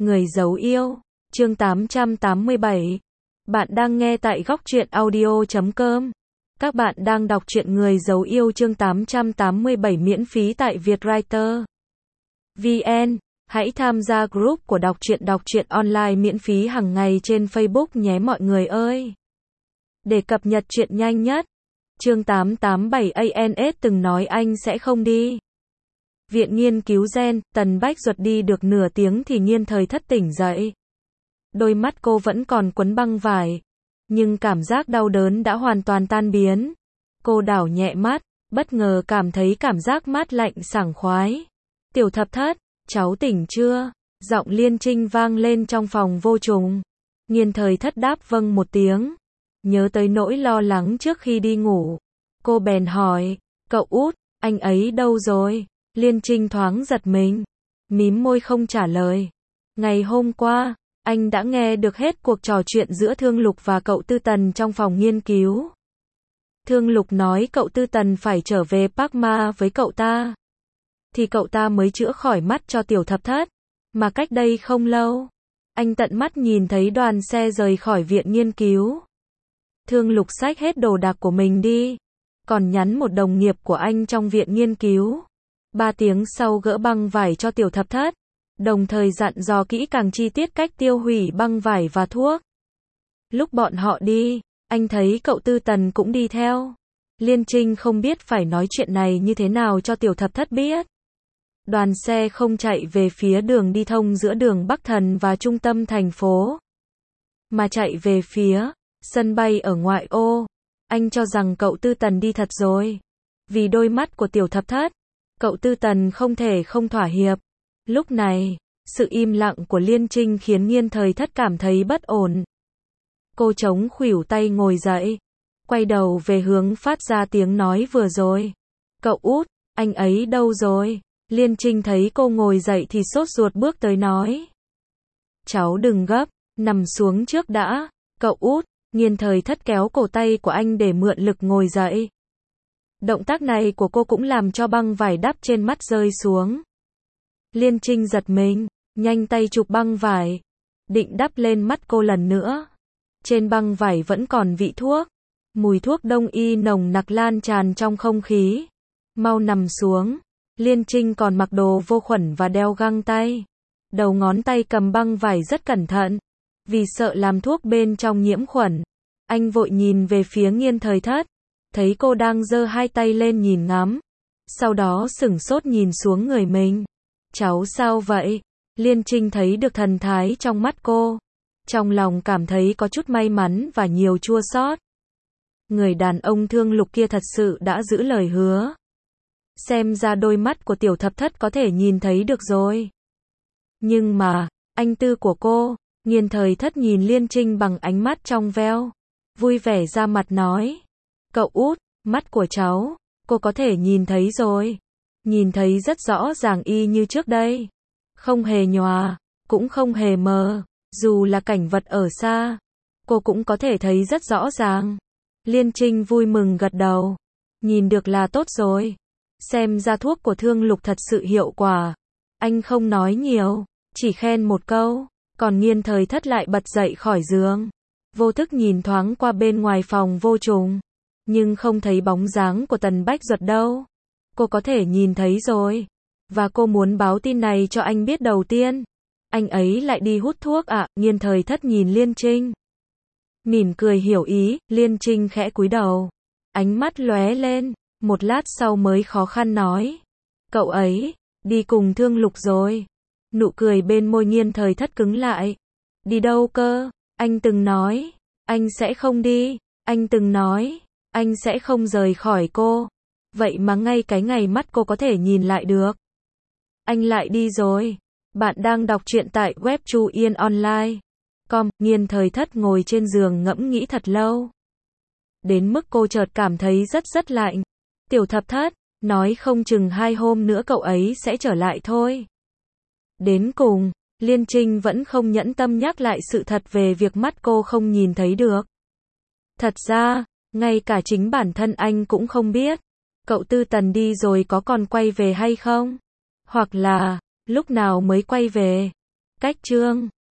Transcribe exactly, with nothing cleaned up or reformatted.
Người giấu yêu, chương tám trăm tám mươi bảy. Bạn đang nghe tại góc truyện audio chấm com. Các bạn đang đọc truyện Người giấu yêu chương tám trăm tám mươi bảy miễn phí tại Vietwriter vê en. Hãy tham gia group của đọc truyện đọc truyện online miễn phí hàng ngày trên Facebook nhé mọi người ơi. Để cập nhật truyện nhanh nhất. Chương tám trăm tám mươi bảy a en ét từng nói anh sẽ không đi. Viện nghiên cứu gen, Tần Bách Duật đi được nửa tiếng thì Nghiên Thời Thất tỉnh dậy. Đôi mắt cô vẫn còn quấn băng vải, nhưng cảm giác đau đớn đã hoàn toàn tan biến. Cô đảo nhẹ mắt, bất ngờ cảm thấy cảm giác mát lạnh sảng khoái. Tiểu Thập Thất, cháu tỉnh chưa? Giọng Liên Trinh vang lên trong phòng vô trùng. Nghiên Thời Thất đáp vâng một tiếng. Nhớ tới nỗi lo lắng trước khi đi ngủ, cô bèn hỏi, cậu út, anh ấy đâu rồi? Liên Trinh thoáng giật mình, mím môi không trả lời. Ngày hôm qua, anh đã nghe được hết cuộc trò chuyện giữa Thương Lục và cậu Tư Tần trong phòng nghiên cứu. Thương Lục nói cậu Tư Tần phải trở về Park Ma với cậu ta, thì cậu ta mới chữa khỏi mắt cho Tiểu Thập Thất. Mà cách đây không lâu, anh tận mắt nhìn thấy đoàn xe rời khỏi viện nghiên cứu. Thương Lục xách hết đồ đạc của mình đi, còn nhắn một đồng nghiệp của anh trong viện nghiên cứu. Ba tiếng sau gỡ băng vải cho Tiểu Thập Thất, đồng thời dặn dò kỹ càng chi tiết cách tiêu hủy băng vải và thuốc. Lúc bọn họ đi, anh thấy cậu Tư Tần cũng đi theo. Liên Trinh không biết phải nói chuyện này như thế nào cho Tiểu Thập Thất biết. Đoàn xe không chạy về phía đường đi thông giữa đường Bắc Thần và trung tâm thành phố, mà chạy về phía sân bay ở ngoại ô. Anh cho rằng cậu Tư Tần đi thật rồi. Vì đôi mắt của Tiểu Thập Thất, cậu Tư Tần không thể không thỏa hiệp. Lúc này, sự im lặng của Liên Trinh khiến Nghiên Thời Thất cảm thấy bất ổn. Cô chống khuỷu tay ngồi dậy, quay đầu về hướng phát ra tiếng nói vừa rồi. Cậu út, anh ấy đâu rồi? Liên Trinh thấy cô ngồi dậy thì sốt ruột bước tới nói. Cháu đừng gấp, nằm xuống trước đã, cậu út. Nghiên Thời Thất kéo cổ tay của anh để mượn lực ngồi dậy. Động tác này của cô cũng làm cho băng vải đắp trên mắt rơi xuống. Liên Trinh giật mình, nhanh tay chụp băng vải, định đắp lên mắt cô lần nữa. Trên băng vải vẫn còn vị thuốc, mùi thuốc đông y nồng nặc lan tràn trong không khí. Mau nằm xuống. Liên Trinh còn mặc đồ vô khuẩn và đeo găng tay. Đầu ngón tay cầm băng vải rất cẩn thận, vì sợ làm thuốc bên trong nhiễm khuẩn. Anh vội nhìn về phía Nghiên Thời Thất, thấy cô đang giơ hai tay lên nhìn ngắm, sau đó sửng sốt nhìn xuống người mình. Cháu sao vậy? Liên Trinh thấy được thần thái trong mắt cô, trong lòng cảm thấy có chút may mắn và nhiều chua xót. Người đàn ông Thương Lục kia thật sự đã giữ lời hứa. Xem ra đôi mắt của Tiểu Thập Thất có thể nhìn thấy được rồi. Nhưng mà, anh tư của cô. Nghiên Thời Thất nhìn Liên Trinh bằng ánh mắt trong veo, vui vẻ ra mặt nói. Cậu út, mắt của cháu, cô có thể nhìn thấy rồi. Nhìn thấy rất rõ ràng y như trước đây. Không hề nhòa, cũng không hề mờ. Dù là cảnh vật ở xa, cô cũng có thể thấy rất rõ ràng. Liên Trinh vui mừng gật đầu. Nhìn được là tốt rồi. Xem ra thuốc của Thương Lục thật sự hiệu quả. Anh không nói nhiều, chỉ khen một câu. Còn Nghiên Thời Thất lại bật dậy khỏi giường, vô thức nhìn thoáng qua bên ngoài phòng vô trùng, nhưng không thấy bóng dáng của Tần Bách Duật đâu. Cô có thể nhìn thấy rồi, và cô muốn báo tin này cho anh biết đầu tiên. Anh ấy lại đi hút thuốc ạ? À? Nghiên Thời Thất nhìn Liên Trinh, mỉm cười hiểu ý. Liên Trinh khẽ cúi đầu, ánh mắt lóe lên, một lát sau mới khó khăn nói. Cậu ấy, đi cùng Thương Lục rồi. Nụ cười bên môi Nghiên Thời Thất cứng lại. Đi đâu cơ? Anh từng nói, anh sẽ không đi. Anh từng nói, anh sẽ không rời khỏi cô. Vậy mà ngay cái ngày mắt cô có thể nhìn lại được, anh lại đi rồi. Bạn đang đọc truyện tại web Chu Yên Online chấm com. Nghiên Thời Thất ngồi trên giường ngẫm nghĩ thật lâu. Đến mức cô chợt cảm thấy rất rất lạnh. Tiểu Thập Thất, nói không chừng hai hôm nữa cậu ấy sẽ trở lại thôi. Đến cùng, Liên Trinh vẫn không nhẫn tâm nhắc lại sự thật về việc mắt cô không nhìn thấy được. Thật ra, ngay cả chính bản thân anh cũng không biết, cậu Tư Tần đi rồi có còn quay về hay không? Hoặc là, lúc nào mới quay về? Cách chương